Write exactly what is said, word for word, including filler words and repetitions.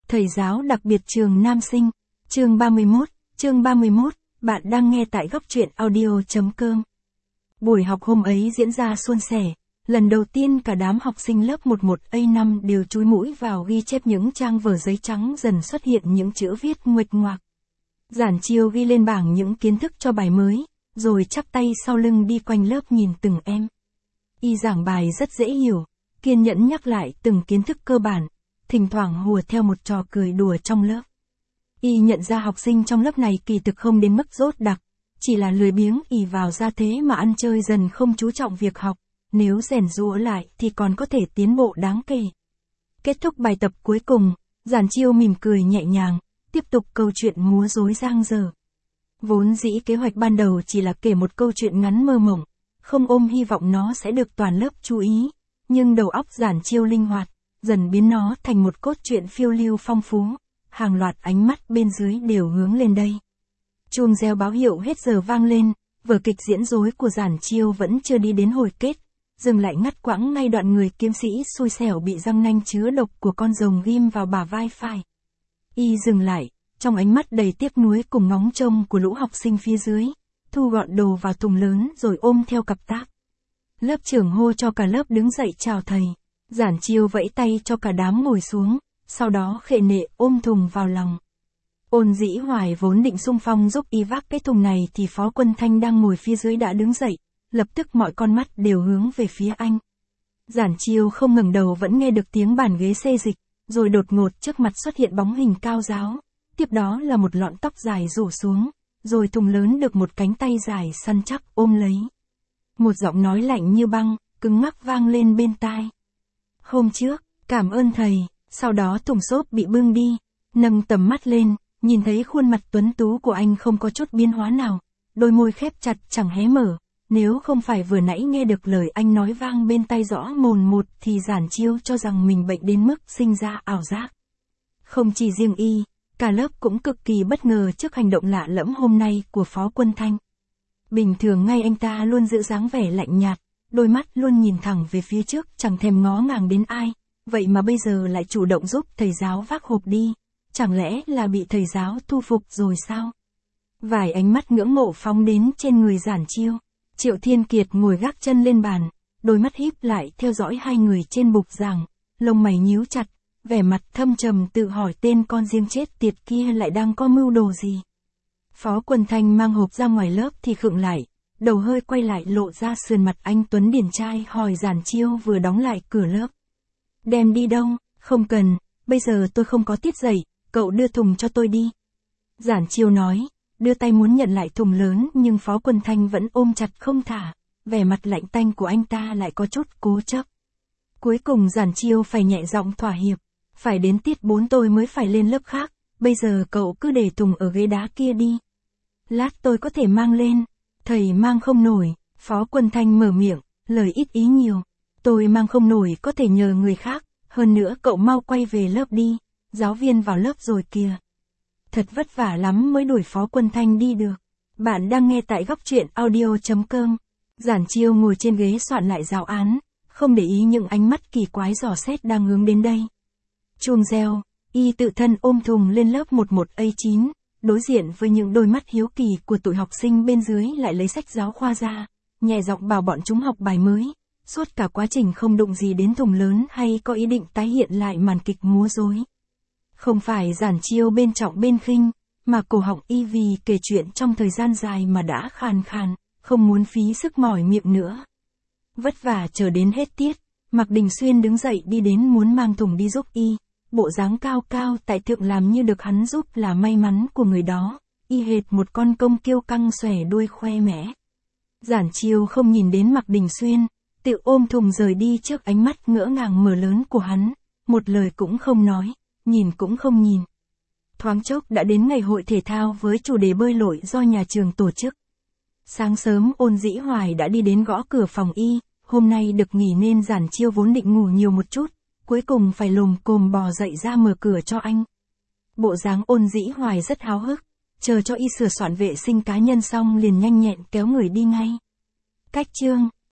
Thầy giáo đặc biệt trường Nam Sinh, chương ba mươi mốt, chương ba mươi mốt, bạn đang nghe tại góc truyện audio chấm com. Buổi học hôm ấy diễn ra suôn sẻ, lần đầu tiên cả đám học sinh lớp mười một A năm đều chúi mũi vào ghi chép những trang vở giấy trắng dần xuất hiện những chữ viết nguệch ngoạc. Giản Chiêu ghi lên bảng những kiến thức cho bài mới, rồi chắp tay sau lưng đi quanh lớp nhìn từng em. Y giảng bài rất dễ hiểu, kiên nhẫn nhắc lại từng kiến thức cơ bản, thỉnh thoảng hùa theo một trò cười đùa trong lớp. Y nhận ra học sinh trong lớp này kỳ thực không đến mức dốt đặc, chỉ là lười biếng ỷ vào ra thế mà ăn chơi dần không chú trọng việc học, nếu rèn giũa lại thì còn có thể tiến bộ đáng kể. Kết thúc bài tập cuối cùng, Giản Chiêu mỉm cười nhẹ nhàng, tiếp tục câu chuyện múa rối giang dở. Vốn dĩ kế hoạch ban đầu chỉ là kể một câu chuyện ngắn mơ mộng, không ôm hy vọng nó sẽ được toàn lớp chú ý, nhưng đầu óc Giản Chiêu linh hoạt, dần biến nó thành một cốt truyện phiêu lưu phong phú, hàng loạt ánh mắt bên dưới đều hướng lên đây. Chuông reo báo hiệu hết giờ vang lên, vở kịch diễn rối của Giản Chiêu vẫn chưa đi đến hồi kết, dừng lại ngắt quãng ngay đoạn người kiếm sĩ xui xẻo bị răng nanh chứa độc của con rồng ghim vào bả vai phải. Y dừng lại, trong ánh mắt đầy tiếc nuối cùng ngóng trông của lũ học sinh phía dưới, thu gọn đồ vào thùng lớn rồi ôm theo cặp tác. Lớp trưởng hô cho cả lớp đứng dậy chào thầy. Giản Chiêu vẫy tay cho cả đám ngồi xuống, sau đó khệ nệ ôm thùng vào lòng. Ôn Dĩ Hoài vốn định xung phong giúp y vác cái thùng này thì Phó Quân Thanh đang ngồi phía dưới đã đứng dậy, lập tức mọi con mắt đều hướng về phía anh. Giản Chiêu không ngẩng đầu vẫn nghe được tiếng bàn ghế xê dịch, rồi đột ngột trước mặt xuất hiện bóng hình cao ráo, tiếp đó là một lọn tóc dài rủ xuống, rồi thùng lớn được một cánh tay dài săn chắc ôm lấy. Một giọng nói lạnh như băng, cứng ngắc vang lên bên tai. Hôm trước, cảm ơn thầy, sau đó thùng xốp bị bưng đi, nâng tầm mắt lên, nhìn thấy khuôn mặt tuấn tú của anh không có chút biến hóa nào, đôi môi khép chặt chẳng hé mở, nếu không phải vừa nãy nghe được lời anh nói vang bên tai rõ mồn một thì Giản Chiêu cho rằng mình bệnh đến mức sinh ra ảo giác. Không chỉ riêng y, cả lớp cũng cực kỳ bất ngờ trước hành động lạ lẫm hôm nay của Phó Quân Thanh. Bình thường ngay anh ta luôn giữ dáng vẻ lạnh nhạt, đôi mắt luôn nhìn thẳng về phía trước chẳng thèm ngó ngàng đến ai, vậy mà bây giờ lại chủ động giúp thầy giáo vác hộp đi, chẳng lẽ là bị thầy giáo thu phục rồi sao? Vài ánh mắt ngưỡng mộ phóng đến trên người Giản Chiêu. Triệu Thiên Kiệt ngồi gác chân lên bàn, đôi mắt híp lại theo dõi hai người trên bục giảng, lông mày nhíu chặt, vẻ mặt thâm trầm tự hỏi tên con riêng chết tiệt kia lại đang có mưu đồ gì. Phó Quân Thanh mang hộp ra ngoài lớp thì khựng lại, đầu hơi quay lại lộ ra sườn mặt anh tuấn điển trai hỏi Giản Chiêu vừa đóng lại cửa lớp. Đem đi đâu? Không cần, bây giờ tôi không có tiết dạy, cậu đưa thùng cho tôi đi. Giản Chiêu nói, đưa tay muốn nhận lại thùng lớn nhưng Phó Quân Thanh vẫn ôm chặt không thả, vẻ mặt lạnh tanh của anh ta lại có chút cố chấp. Cuối cùng Giản Chiêu phải nhẹ giọng thỏa hiệp, phải đến tiết bốn tôi mới phải lên lớp khác, bây giờ cậu cứ để thùng ở ghế đá kia đi. Lát tôi có thể mang lên. Thầy mang không nổi, Phó Quân Thanh mở miệng, lời ít ý nhiều. Tôi mang không nổi có thể nhờ người khác, hơn nữa cậu mau quay về lớp đi, giáo viên vào lớp rồi kìa. Thật vất vả lắm mới đuổi Phó Quân Thanh đi được. Bạn đang nghe tại góc truyện audio chấm com. Giản Chiêu ngồi trên ghế soạn lại giáo án, không để ý những ánh mắt kỳ quái dò xét đang hướng đến đây. Chuông reo, y tự thân ôm thùng lên lớp mười một A chín. Đối diện với những đôi mắt hiếu kỳ của tụi học sinh bên dưới lại lấy sách giáo khoa ra, nhẹ giọng bảo bọn chúng học bài mới, suốt cả quá trình không đụng gì đến thùng lớn hay có ý định tái hiện lại màn kịch múa rối. Không phải Giản Chiêu bên trọng bên khinh, mà cổ họng y vì kể chuyện trong thời gian dài mà đã khàn khàn, không muốn phí sức mỏi miệng nữa. Vất vả chờ đến hết tiết, Mạc Đình Xuyên đứng dậy đi đến muốn mang thùng đi giúp y. Bộ dáng cao cao tại thượng làm như được hắn giúp là may mắn của người đó, y hệt một con công kiêu căng xòe đuôi khoe mẽ. Giản Chiêu không nhìn đến Mạc Đình Xuyên, tự ôm thùng rời đi trước ánh mắt ngỡ ngàng mở lớn của hắn, một lời cũng không nói, nhìn cũng không nhìn. Thoáng chốc đã đến ngày hội thể thao với chủ đề bơi lội do nhà trường tổ chức. Sáng sớm Ôn Dĩ Hoài đã đi đến gõ cửa phòng y, hôm nay được nghỉ nên Giản Chiêu vốn định ngủ nhiều một chút, cuối cùng phải lồm cồm bò dậy ra mở cửa cho anh. Bộ dáng Ôn Dĩ Hoài rất háo hức, chờ cho y sửa soạn vệ sinh cá nhân xong liền nhanh nhẹn kéo người đi ngay. Cách chương